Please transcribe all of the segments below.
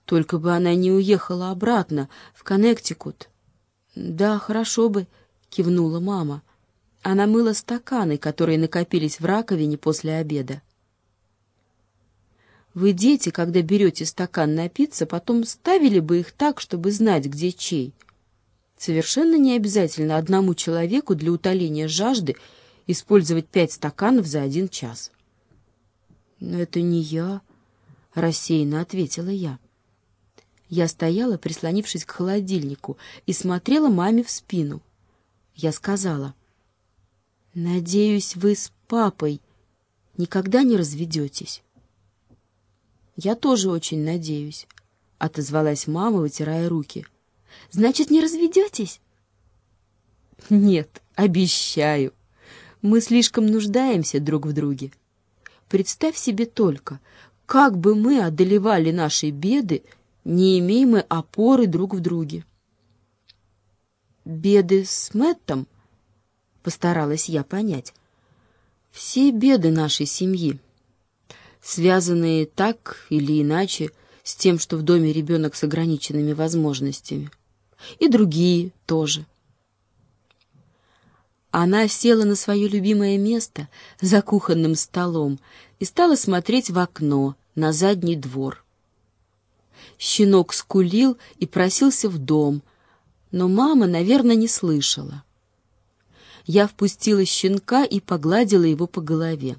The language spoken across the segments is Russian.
Только бы она не уехала обратно, в Коннектикут. «Да, хорошо бы», — кивнула мама. Она мыла стаканы, которые накопились в раковине после обеда. «Вы, дети, когда берете стакан напиться, потом ставили бы их так, чтобы знать, где чей. Совершенно не обязательно одному человеку для утоления жажды использовать 5 стаканов за 1 час». «Но это не я», — рассеянно ответила я. Я стояла, прислонившись к холодильнику, и смотрела маме в спину. Я сказала: «Надеюсь, вы с папой никогда не разведетесь». «Я тоже очень надеюсь», — отозвалась мама, вытирая руки. «Значит, не разведетесь?» «Нет, обещаю. Мы слишком нуждаемся друг в друге. Представь себе только, как бы мы одолевали наши беды, не имея мы опоры друг в друге». «Беды с Мэттом?» — постаралась я понять. «Все беды нашей семьи, связанные так или иначе с тем, что в доме ребенок с ограниченными возможностями. И другие тоже». Она села на свое любимое место за кухонным столом и стала смотреть в окно на задний двор. Щенок скулил и просился в дом, но мама, наверное, не слышала. Я впустила щенка и погладила его по голове.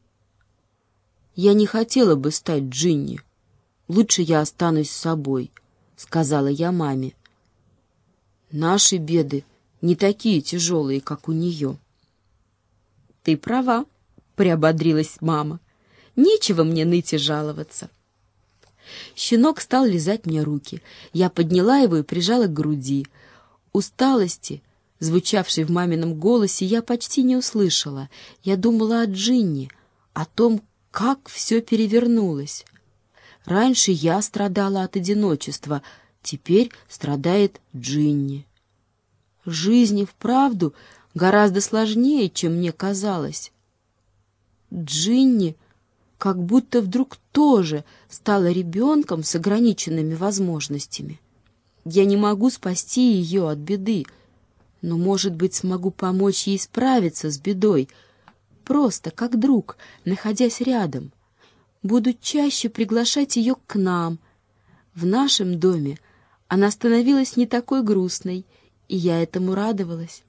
«Я не хотела бы стать Джинни. Лучше я останусь с собой», — сказала я маме. «Наши беды не такие тяжелые, как у нее». «Ты права», — приободрилась мама. «Нечего мне ныть и жаловаться». Щенок стал лизать мне руки. Я подняла его и прижала к груди. Усталости, звучавшей в мамином голосе, я почти не услышала. Я думала о Джинни, о том, как все перевернулось. Раньше я страдала от одиночества, теперь страдает Джинни. Жизнь и вправду гораздо сложнее, чем мне казалось. Джинни как будто вдруг тоже стала ребенком с ограниченными возможностями. Я не могу спасти ее от беды, но, может быть, смогу помочь ей справиться с бедой, просто как друг, находясь рядом. Буду чаще приглашать ее к нам. В нашем доме она становилась не такой грустной, и я этому радовалась.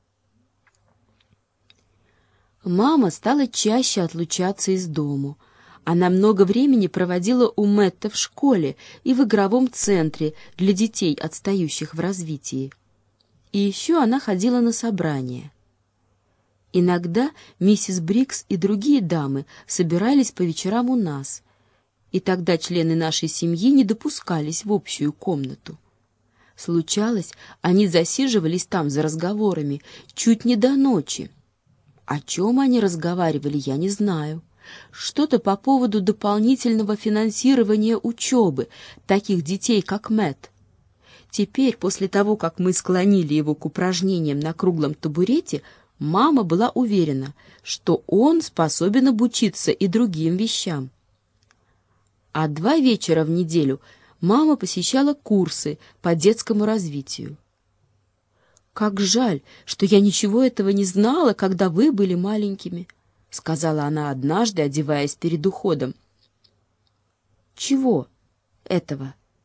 Мама стала чаще отлучаться из дому. Она много времени проводила у Мэтта в школе и в игровом центре для детей, отстающих в развитии. И еще она ходила на собрания. Иногда миссис Брикс и другие дамы собирались по вечерам у нас, и тогда члены нашей семьи не допускались в общую комнату. Случалось, они засиживались там за разговорами чуть не до ночи. О чем они разговаривали, я не знаю. Что-то по поводу дополнительного финансирования учебы таких детей, как Мэтт. Теперь, после того, как мы склонили его к упражнениям на круглом табурете, мама была уверена, что он способен обучиться и другим вещам. А 2 вечера в неделю мама посещала курсы по детскому развитию. «Как жаль, что я ничего этого не знала, когда вы были маленькими», — сказала она однажды, одеваясь перед уходом. «Чего этого?»